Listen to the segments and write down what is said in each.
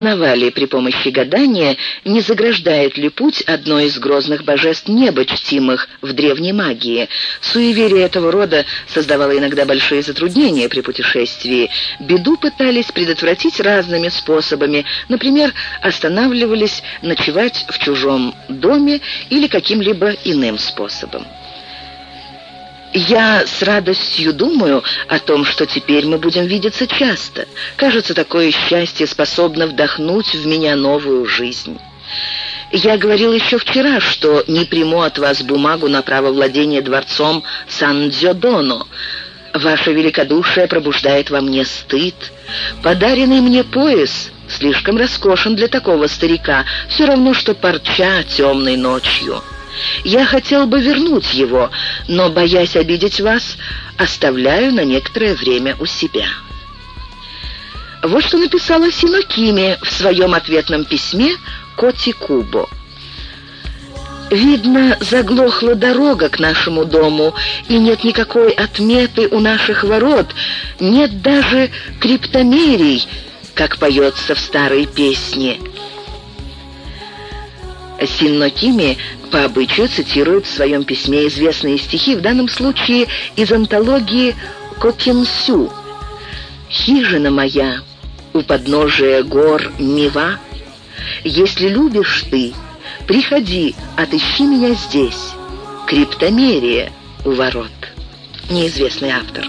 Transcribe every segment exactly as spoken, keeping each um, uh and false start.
Узнавали при помощи гадания, не заграждает ли путь одной из грозных божеств неба, чтимых в древней магии. Суеверие этого рода создавало иногда большие затруднения при путешествии. Беду пытались предотвратить разными способами. Например, останавливались ночевать в чужом доме или каким-либо иным способом. Я с радостью думаю о том, что теперь мы будем видеться часто. Кажется, такое счастье способно вдохнуть в меня новую жизнь. Я говорил еще вчера, что не приму от вас бумагу на право владения дворцом Сан-Дзёдоно. Ваше великодушие пробуждает во мне стыд. Подаренный мне пояс слишком роскошен для такого старика, все равно, что парча темной ночью. Я хотел бы вернуть его, но, боясь обидеть вас, оставляю на некоторое время у себя». Вот что написала Синокими в своем ответном письме Коти Кубо. «Видно, заглохла дорога к нашему дому, и нет никакой отметы у наших ворот, нет даже криптомерий, как поется в старой песне». Синокими по обычаю цитирует в своем письме известные стихи, в данном случае из антологии Кокинсю. «Хижина моя у подножия гор Мива, если любишь ты, приходи, отыщи меня здесь, криптомерия у ворот». Неизвестный автор.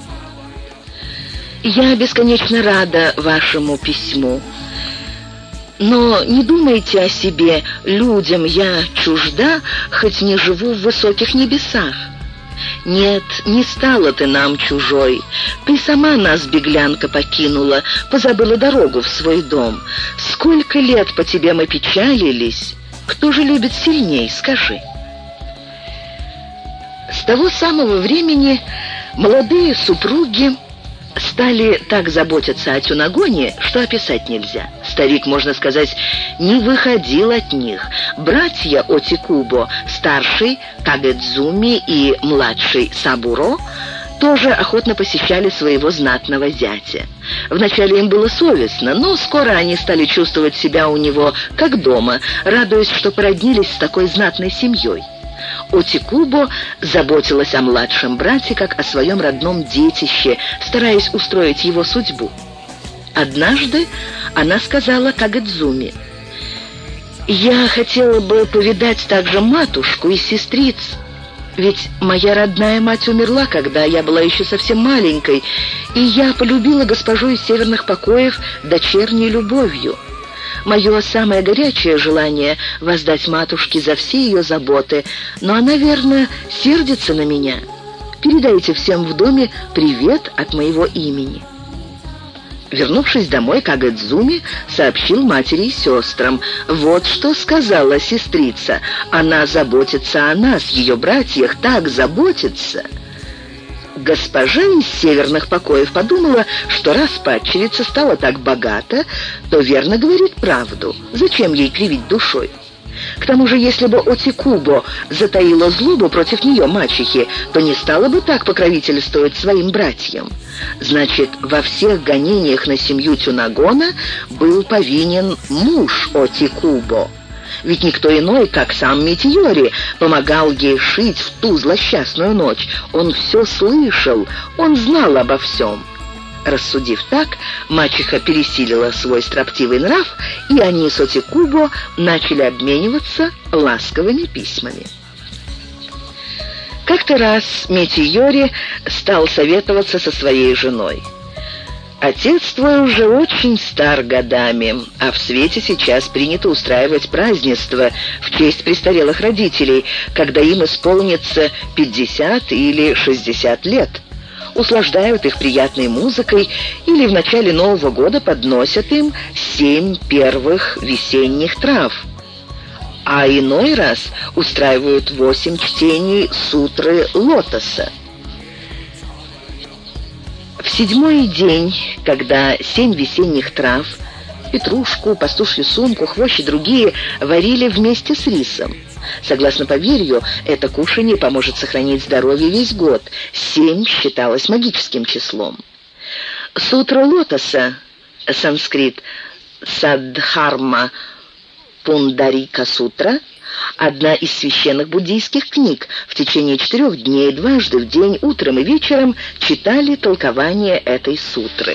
«Я бесконечно рада вашему письму. Но не думайте о себе, людям я чужда, хоть не живу в высоких небесах. Нет, не стала ты нам чужой. Ты сама нас, беглянка, покинула, позабыла дорогу в свой дом. Сколько лет по тебе мы печалились. Кто же любит сильней, скажи?» С того самого времени молодые супруги стали так заботиться о Тюнагоне, что описать нельзя. Старик, можно сказать, не выходил от них. Братья Отикубо, старший Кагэдзуми и младший Сабуро, тоже охотно посещали своего знатного зятя. Вначале им было совестно, но скоро они стали чувствовать себя у него как дома, радуясь, что породнились с такой знатной семьей. Отикубо заботилась о младшем брате как о своем родном детище, стараясь устроить его судьбу. Однажды она сказала Кагэдзуми: «Я хотела бы повидать также матушку и сестриц, ведь моя родная мать умерла, когда я была еще совсем маленькой, и я полюбила госпожу из северных покоев дочерней любовью. Мое самое горячее желание — воздать матушке за все ее заботы, но она, верно, сердится на меня. Передайте всем в доме привет от моего имени». Вернувшись домой, Кагэдзуми сообщил матери и сестрам. Вот что сказала сестрица: «Она заботится о нас, ее братьях, так заботится». Госпожа из северных покоев подумала, что раз падчерица стала так богата, то верно говорит правду. Зачем ей кривить душой? К тому же, если бы Отикубо затаила злобу против нее, мачехи, то не стала бы так покровительствовать своим братьям. Значит, во всех гонениях на семью Тюнагона был повинен муж Отикубо. Ведь никто иной, как сам Метиори, помогал ей шить в ту злосчастную ночь. Он все слышал, он знал обо всем. Рассудив так, мачеха пересилила свой строптивый нрав, и они с Отикубо начали обмениваться ласковыми письмами. Как-то раз Метиори стал советоваться со своей женой. «Отец твой уже очень стар годами, а в свете сейчас принято устраивать празднества в честь престарелых родителей, когда им исполнится пятьдесят или шестьдесят лет. Услаждают их приятной музыкой или в начале Нового года подносят им семь первых весенних трав. А иной раз устраивают восемь чтений сутры лотоса. В седьмой день, когда семь весенних трав, петрушку, пастушью сумку, хвощ и другие варили вместе с рисом. Согласно поверью, это кушанье поможет сохранить здоровье весь год. Семь считалось магическим числом. Сутра лотоса, санскрит, Саддхарма Пундарика Сутра, одна из священных буддийских книг. В течение четырех дней, дважды в день, утром и вечером, читали толкование этой сутры.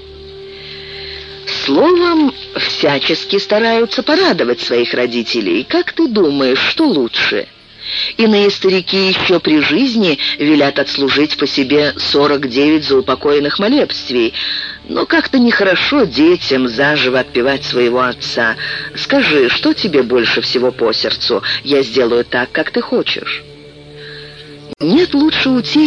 Словом, всячески стараются порадовать своих родителей. Как ты думаешь, что лучше? Иные старики еще при жизни велят отслужить по себе сорок девять заупокоенных молебствий. Но как-то нехорошо детям заживо отпевать своего отца. Скажи, что тебе больше всего по сердцу? Я сделаю так, как ты хочешь. Нет лучше утехи,